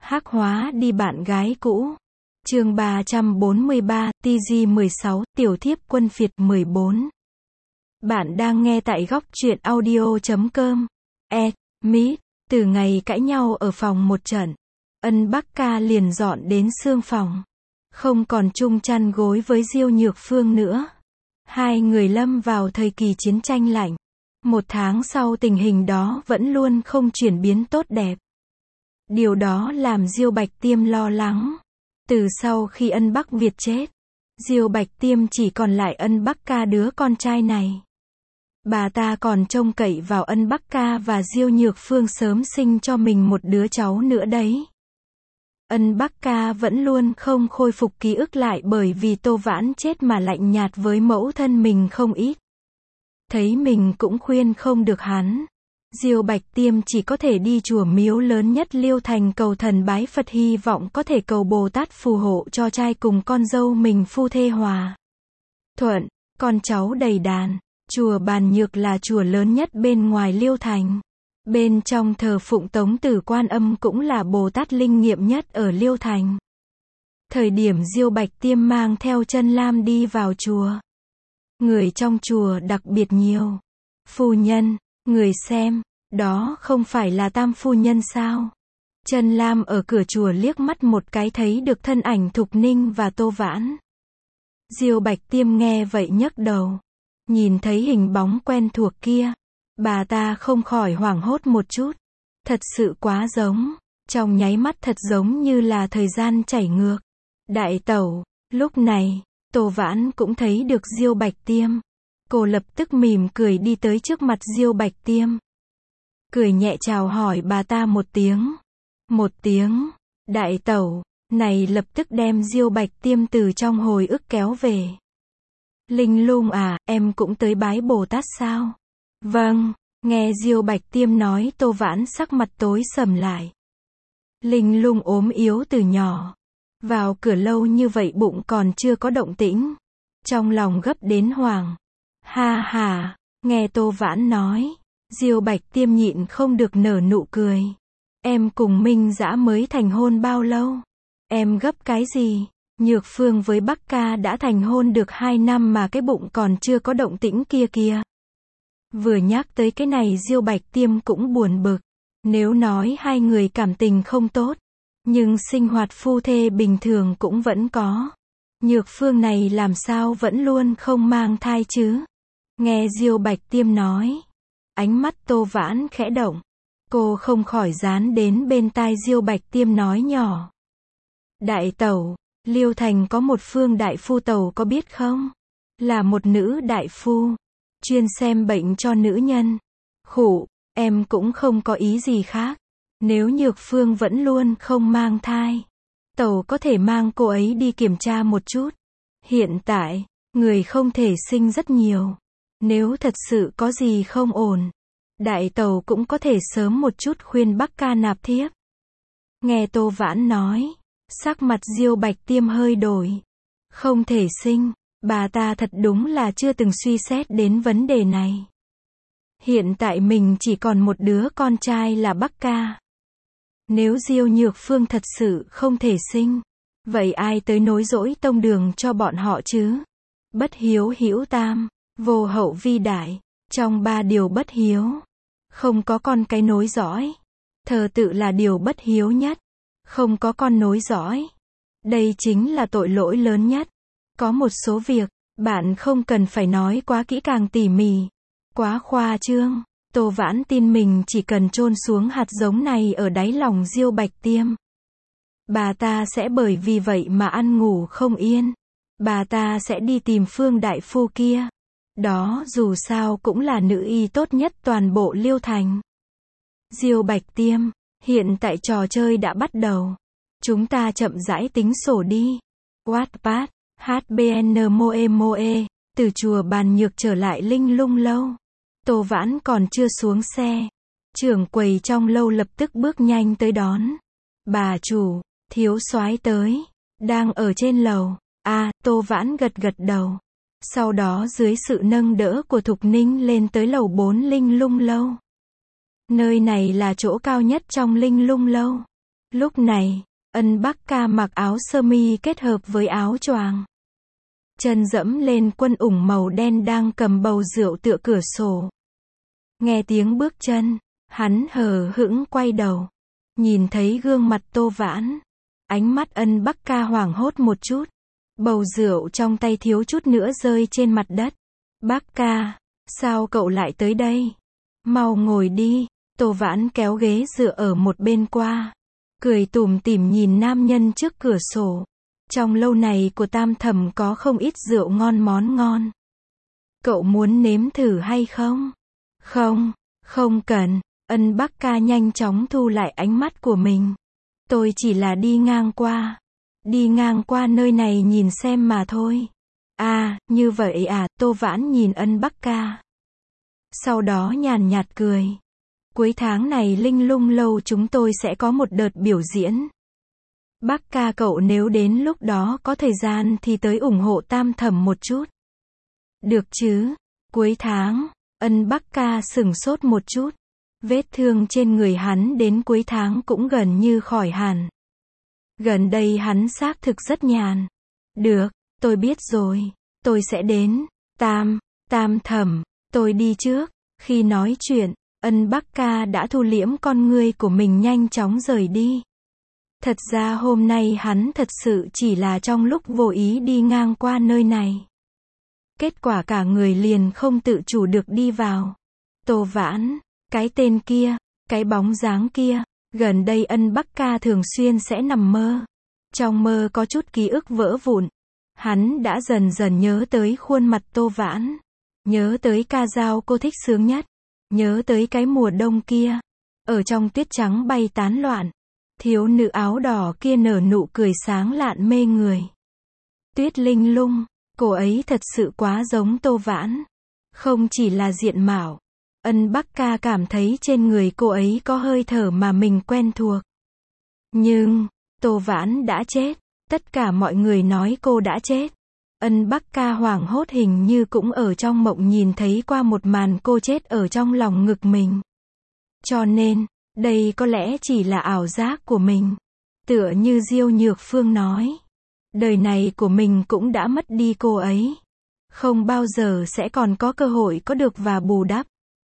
Hắc hóa đi bạn gái cũ. Chương 343, TG16, Tiểu thiếp quân phiệt 14. Bạn đang nghe tại góc truyện audio.com. Mít, từ ngày cãi nhau ở phòng một trận, Ân Bắc Ca liền dọn đến xương phòng. Không còn chung chăn gối với Diêu Nhược Phương nữa. Hai người lâm vào thời kỳ chiến tranh lạnh. Một tháng sau tình hình đó vẫn luôn không chuyển biến tốt đẹp. Điều đó làm Diêu Bạch Tiêm lo lắng. Từ sau khi Ân Bắc Việt chết, Diêu Bạch Tiêm chỉ còn lại Ân Bắc Ca đứa con trai này. Bà ta còn trông cậy vào Ân Bắc Ca và Diêu Nhược Phương sớm sinh cho mình một đứa cháu nữa đấy. Ân Bắc Ca vẫn luôn không khôi phục ký ức lại bởi vì Tô Vãn chết mà lạnh nhạt với mẫu thân mình không ít. Thấy mình cũng khuyên không được hắn, Diêu Bạch Tiêm chỉ có thể đi chùa miếu lớn nhất Liêu Thành cầu thần bái Phật, hy vọng có thể cầu Bồ Tát phù hộ cho trai cùng con dâu mình phu thê hòa thuận, con cháu đầy đàn. Chùa Bàn Nhược là chùa lớn nhất bên ngoài Liêu Thành. Bên trong thờ phụng Tống Tử Quan Âm cũng là Bồ Tát linh nghiệm nhất ở Liêu Thành. Thời điểm Diêu Bạch Tiêm mang theo Chân Lam đi vào chùa, người trong chùa đặc biệt nhiều. Phu nhân, người xem, đó không phải là Tam phu nhân sao? Chân Lam ở cửa chùa liếc mắt một cái thấy được thân ảnh Thục Ninh và Tô Vãn. Diêu Bạch Tiêm nghe vậy nhấc đầu, nhìn thấy hình bóng quen thuộc kia, bà ta không khỏi hoảng hốt một chút. Thật sự quá giống, trong nháy mắt thật giống như là thời gian chảy ngược. Đại tẩu, lúc này, Tô Vãn cũng thấy được Diêu Bạch Tiêm. Cô lập tức mỉm cười đi tới trước mặt Diêu Bạch Tiêm. Cười nhẹ chào hỏi bà ta một tiếng. Đại tẩu, này lập tức đem Diêu Bạch Tiêm từ trong hồi ức kéo về. Linh Lung à, em cũng tới bái Bồ Tát sao? Vâng, nghe Diêu Bạch Tiêm nói Tô Vãn sắc mặt tối sầm lại. Linh Lung ốm yếu từ nhỏ, vào cửa lâu như vậy bụng còn chưa có động tĩnh. Trong lòng gấp đến hoảng. Ha ha, nghe Tô Vãn nói, Diêu Bạch Tiêm nhịn không được nở nụ cười. Em cùng Minh Dã mới thành hôn bao lâu? Em gấp cái gì? Nhược Phương với Bắc Ca đã thành hôn được 2 năm mà cái bụng còn chưa có động tĩnh kia kìa. Vừa nhắc tới cái này Diêu Bạch Tiêm cũng buồn bực. Nếu nói hai người cảm tình không tốt, nhưng sinh hoạt phu thê bình thường cũng vẫn có. Nhược Phương này làm sao vẫn luôn không mang thai chứ? Nghe Diêu Bạch Tiêm nói, ánh mắt Tô Vãn khẽ động. Cô không khỏi dán đến bên tai Diêu Bạch Tiêm nói nhỏ. Đại tẩu, Liêu Thành có một Phương đại phu tẩu có biết không? Là một nữ đại phu, chuyên xem bệnh cho nữ nhân. Khụ, em cũng không có ý gì khác. Nếu Nhược Phương vẫn luôn không mang thai, tẩu có thể mang cô ấy đi kiểm tra một chút. Hiện tại, người không thể sinh rất nhiều. Nếu thật sự có gì không ổn, đại tẩu cũng có thể sớm một chút khuyên Bắc Ca nạp thiếp. Nghe Tô Vãn nói, sắc mặt Diêu Bạch Tiêm hơi đổi. Không thể sinh, bà ta thật đúng là chưa từng suy xét đến vấn đề này. Hiện tại mình chỉ còn một đứa con trai là Bắc Ca. Nếu Diêu Nhược Phương thật sự không thể sinh, vậy ai tới nối dõi tông đường cho bọn họ chứ? Bất hiếu hữu tam, vô hậu vi đại. Trong 3 điều bất hiếu, không có con cái nối dõi. Thờ tự là điều bất hiếu nhất. Không có con nối dõi, đây chính là tội lỗi lớn nhất. Có một số việc, bạn không cần phải nói quá kỹ càng tỉ mỉ, quá khoa trương. Tô Vãn tin mình chỉ cần chôn xuống hạt giống này ở đáy lòng Diêu Bạch Tiêm, bà ta sẽ bởi vì vậy mà ăn ngủ không yên. Bà ta sẽ đi tìm Phương đại phu kia. Đó dù sao cũng là nữ y tốt nhất toàn bộ Liêu Thành. Diêu Bạch Tiêm, hiện tại trò chơi đã bắt đầu. Chúng ta chậm rãi tính sổ đi. Wattpad, HBN Moe Moe, từ chùa Bàn Nhược trở lại Linh Lung lâu. Tô Vãn còn chưa xuống xe. Trưởng quầy trong lâu lập tức bước nhanh tới đón. Bà chủ, thiếu soái tới. Đang ở trên lầu. Tô Vãn gật gật đầu. Sau đó dưới sự nâng đỡ của Thục Ninh lên tới lầu 4 Linh Lung lâu. Nơi này là chỗ cao nhất trong Linh Lung lâu. Lúc này, Ân Bắc Ca mặc áo sơ mi kết hợp với áo choàng. Chân dẫm lên quân ủng màu đen đang cầm bầu rượu tựa cửa sổ. Nghe tiếng bước chân, hắn hờ hững quay đầu. Nhìn thấy gương mặt Tô Vãn. Ánh mắt Ân Bắc Ca hoảng hốt một chút. Bầu rượu trong tay thiếu chút nữa rơi trên mặt đất. Bắc Ca, sao cậu lại tới đây? Mau ngồi đi. Tô Vãn kéo ghế dựa ở một bên qua. Cười tủm tỉm nhìn nam nhân trước cửa sổ. Trong lâu này của Tam Thẩm có không ít rượu ngon món ngon. Cậu muốn nếm thử hay không? Không, không cần. Ân Bắc Ca nhanh chóng thu lại ánh mắt của mình. Tôi chỉ là đi ngang qua. Đi ngang qua nơi này nhìn xem mà thôi. À, như vậy à, Tô Vãn nhìn Ân Bắc Ca. Sau đó nhàn nhạt cười. Cuối tháng này Linh Lung lâu chúng tôi sẽ có một đợt biểu diễn. Bắc Ca cậu nếu đến lúc đó có thời gian thì tới ủng hộ Tam Thẩm một chút. Được chứ? Cuối tháng, Ân Bắc Ca sửng sốt một chút. Vết thương trên người hắn đến cuối tháng cũng gần như khỏi hẳn. Gần đây hắn xác thực rất nhàn. Được, tôi biết rồi. Tôi sẽ đến. Tam Thẩm, tôi đi trước. Khi nói chuyện, Ân Bắc Ca đã thu liễm con ngươi của mình nhanh chóng rời đi. Thật ra hôm nay hắn thật sự chỉ là trong lúc vô ý đi ngang qua nơi này. Kết quả cả người liền không tự chủ được đi vào. Tô Vãn, cái tên kia, cái bóng dáng kia, gần đây Ân Bắc Ca thường xuyên sẽ nằm mơ. Trong mơ có chút ký ức vỡ vụn. Hắn đã dần dần nhớ tới khuôn mặt Tô Vãn. Nhớ tới ca dao cô thích sướng nhất. Nhớ tới cái mùa đông kia. Ở trong tuyết trắng bay tán loạn. Thiếu nữ áo đỏ kia nở nụ cười sáng lạn mê người. Tuyết Linh Lung, cô ấy thật sự quá giống Tô Vãn. Không chỉ là diện mạo. Ân Bắc Ca cảm thấy trên người cô ấy có hơi thở mà mình quen thuộc. Nhưng, Tô Vãn đã chết. Tất cả mọi người nói cô đã chết. Ân Bắc Ca hoảng hốt hình như cũng ở trong mộng nhìn thấy qua một màn cô chết ở trong lòng ngực mình. Cho nên, đây có lẽ chỉ là ảo giác của mình. Tựa như Diêu Nhược Phương nói. Đời này của mình cũng đã mất đi cô ấy. Không bao giờ sẽ còn có cơ hội có được và bù đắp.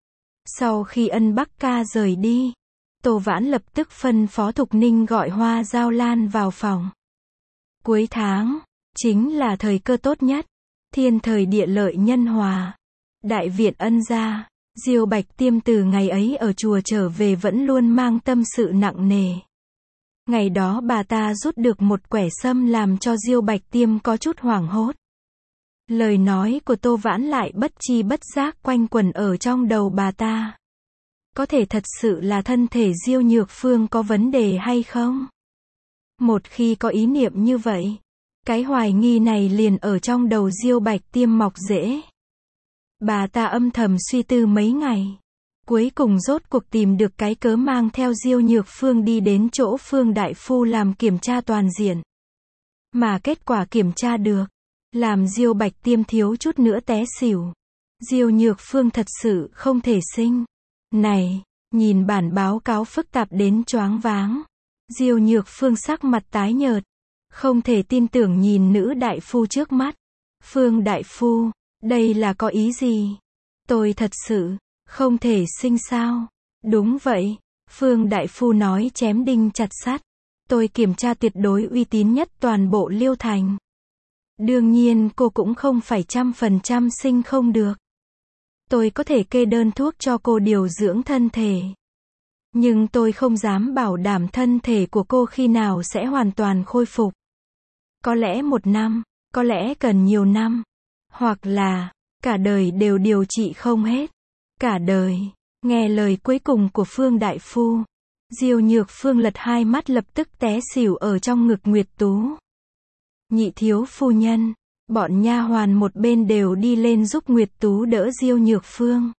Sau khi Ân Bắc Ca rời đi, Tô Vãn lập tức phân phó Thục Ninh gọi Hoa Giao Lan vào phòng. Cuối tháng, chính là thời cơ tốt nhất. Thiên thời địa lợi nhân hòa. Đại viện Ân gia. Diêu Bạch Tiêm từ ngày ấy ở chùa trở về vẫn luôn mang tâm sự nặng nề. Ngày đó bà ta rút được một quẻ sâm làm cho Diêu Bạch Tiêm có chút hoảng hốt. Lời nói của Tô Vãn lại bất chi bất giác quanh quẩn ở trong đầu bà ta. Có thể thật sự là thân thể Diêu Nhược Phương có vấn đề hay không? Một khi có ý niệm như vậy, cái hoài nghi này liền ở trong đầu Diêu Bạch Tiêm mọc rễ. Bà ta âm thầm suy tư mấy ngày. Cuối cùng rốt cuộc tìm được cái cớ mang theo Diêu Nhược Phương đi đến chỗ Phương Đại Phu làm kiểm tra toàn diện. Mà kết quả kiểm tra được, làm Diêu Bạch Tiêm thiếu chút nữa té xỉu. Diêu Nhược Phương thật sự không thể sinh. Này, nhìn bản báo cáo phức tạp đến choáng váng. Diêu Nhược Phương sắc mặt tái nhợt. Không thể tin tưởng nhìn nữ đại phu trước mắt. Phương Đại Phu, đây là có ý gì? Tôi thật sự không thể sinh sao? Đúng vậy, Phương Đại Phu nói chém đinh chặt sắt. Tôi kiểm tra tuyệt đối uy tín nhất toàn bộ Liêu Thành. Đương nhiên cô cũng không phải 100% sinh không được. Tôi có thể kê đơn thuốc cho cô điều dưỡng thân thể. Nhưng tôi không dám bảo đảm thân thể của cô khi nào sẽ hoàn toàn khôi phục. Có lẽ 1 năm, có lẽ cần nhiều năm. Hoặc là, cả đời đều điều trị không hết. Cả đời. Nghe lời cuối cùng của Phương Đại Phu. Diêu Nhược Phương lật hai mắt lập tức té xỉu ở trong ngực Nguyệt Tú. Nhị thiếu phu nhân, bọn nha hoàn một bên đều đi lên giúp Nguyệt Tú đỡ Diêu Nhược Phương.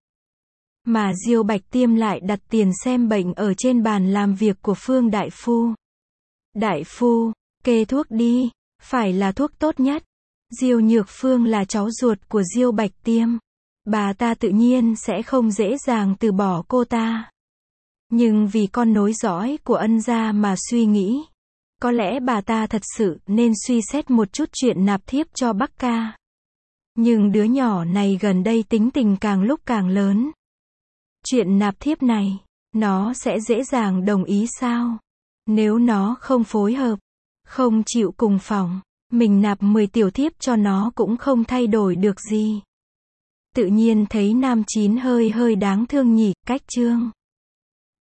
Mà Diêu Bạch Tiêm lại đặt tiền xem bệnh ở trên bàn làm việc của Phương Đại Phu. Đại Phu, kê thuốc đi, phải là thuốc tốt nhất. Diêu Nhược Phương là cháu ruột của Diêu Bạch Tiêm. Bà ta tự nhiên sẽ không dễ dàng từ bỏ cô ta. Nhưng vì con nối dõi của Ân gia mà suy nghĩ. Có lẽ bà ta thật sự nên suy xét một chút chuyện nạp thiếp cho Bắc Ca. Nhưng đứa nhỏ này gần đây tính tình càng lúc càng lớn. Chuyện nạp thiếp này, nó sẽ dễ dàng đồng ý sao? Nếu nó không phối hợp, không chịu cùng phòng, mình nạp 10 tiểu thiếp cho nó cũng không thay đổi được gì. Tự nhiên thấy nam chín hơi đáng thương nhỉ, cách chương.